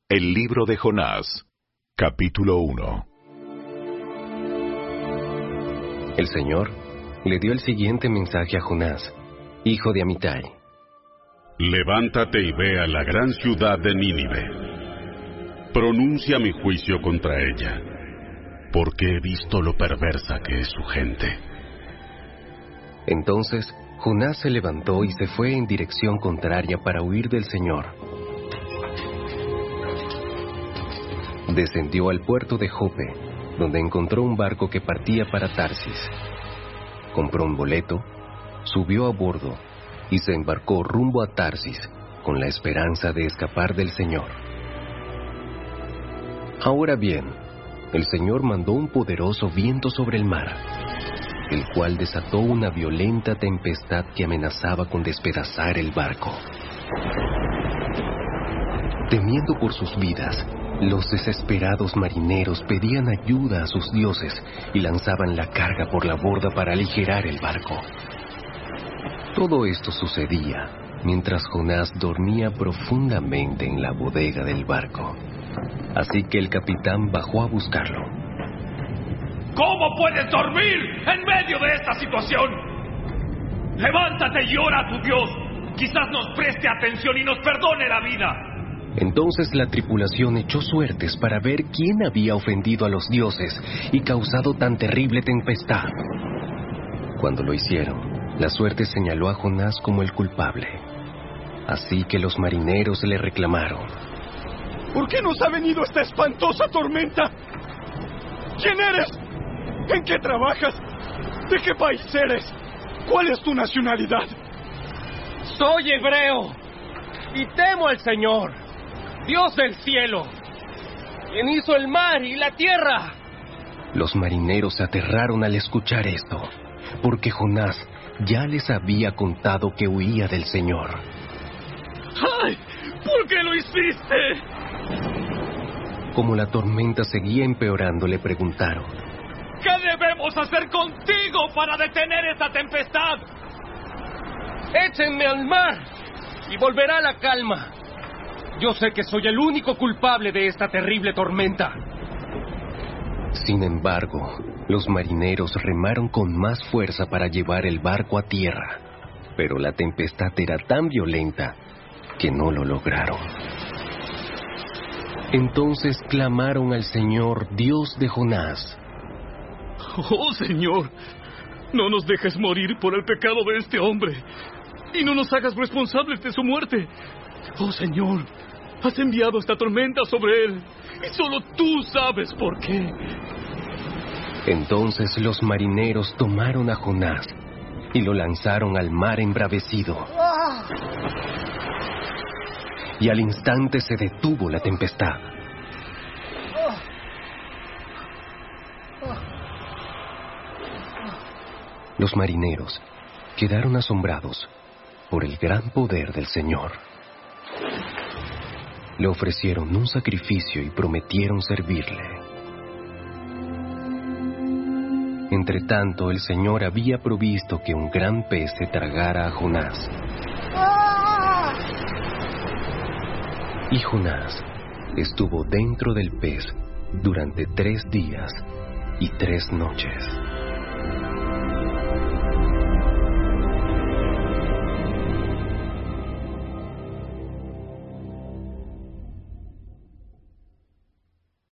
El libro de Jonás, capítulo 1. El Señor le dio el siguiente mensaje a Jonás, hijo de Amitai. Levántate y ve a la gran ciudad de Nínive. Pronuncia mi juicio contra ella, porque he visto lo perversa que es su gente. Entonces Jonás se levantó y se fue en dirección contraria para huir del Señor. Descendió al puerto de Jope, donde encontró un barco que partía para Tarsis. Compró un boleto, subió a bordo y se embarcó rumbo a Tarsis con la esperanza de escapar del Señor. Ahora bien, el Señor mandó un poderoso viento sobre el mar, el cual desató una violenta tempestad que amenazaba con despedazar el barco. Temiendo por sus vidas, los desesperados marineros pedían ayuda a sus dioses y lanzaban la carga por la borda para aligerar el barco. Todo esto sucedía mientras Jonás dormía profundamente en la bodega del barco. Así que el capitán bajó a buscarlo. ¿Cómo puedes dormir en medio de esta situación? Levántate y ora a tu Dios. Quizás nos preste atención y nos perdone la vida. Entonces la tripulación echó suertes para ver quién había ofendido a los dioses y causado tan terrible tempestad. Cuando lo hicieron, la suerte señaló a Jonás como el culpable. Así que los marineros le reclamaron. ¿Por qué nos ha venido esta espantosa tormenta? ¿Quién eres? ¿En qué trabajas? ¿De qué país eres? ¿Cuál es tu nacionalidad? Soy hebreo y temo al Señor, Dios del cielo, quien hizo el mar y la tierra. Los marineros se aterraron al escuchar esto, porque Jonás ya les había contado que huía del Señor. ¡Ay! ¿Por qué lo hiciste? Como la tormenta seguía empeorando, le preguntaron. ¿Qué debemos hacer contigo para detener esta tempestad? Échenme al mar y volverá la calma. Yo sé que soy el único culpable de esta terrible tormenta. Sin embargo, los marineros remaron con más fuerza para llevar el barco a tierra, pero la tempestad era tan violenta que no lo lograron. Entonces clamaron al Señor, Dios de Jonás. Oh, Señor, no nos dejes morir por el pecado de este hombre y no nos hagas responsables de su muerte. Oh, Señor, has enviado esta tormenta sobre él y solo tú sabes por qué. Entonces los marineros tomaron a Jonás y lo lanzaron al mar embravecido. Y al instante se detuvo la tempestad. Los marineros quedaron asombrados por el gran poder del Señor. Le ofrecieron un sacrificio y prometieron servirle. Entretanto, el Señor había provisto que un gran pez se tragara a Jonás. Y Jonás estuvo dentro del pez durante 3 días y 3 noches.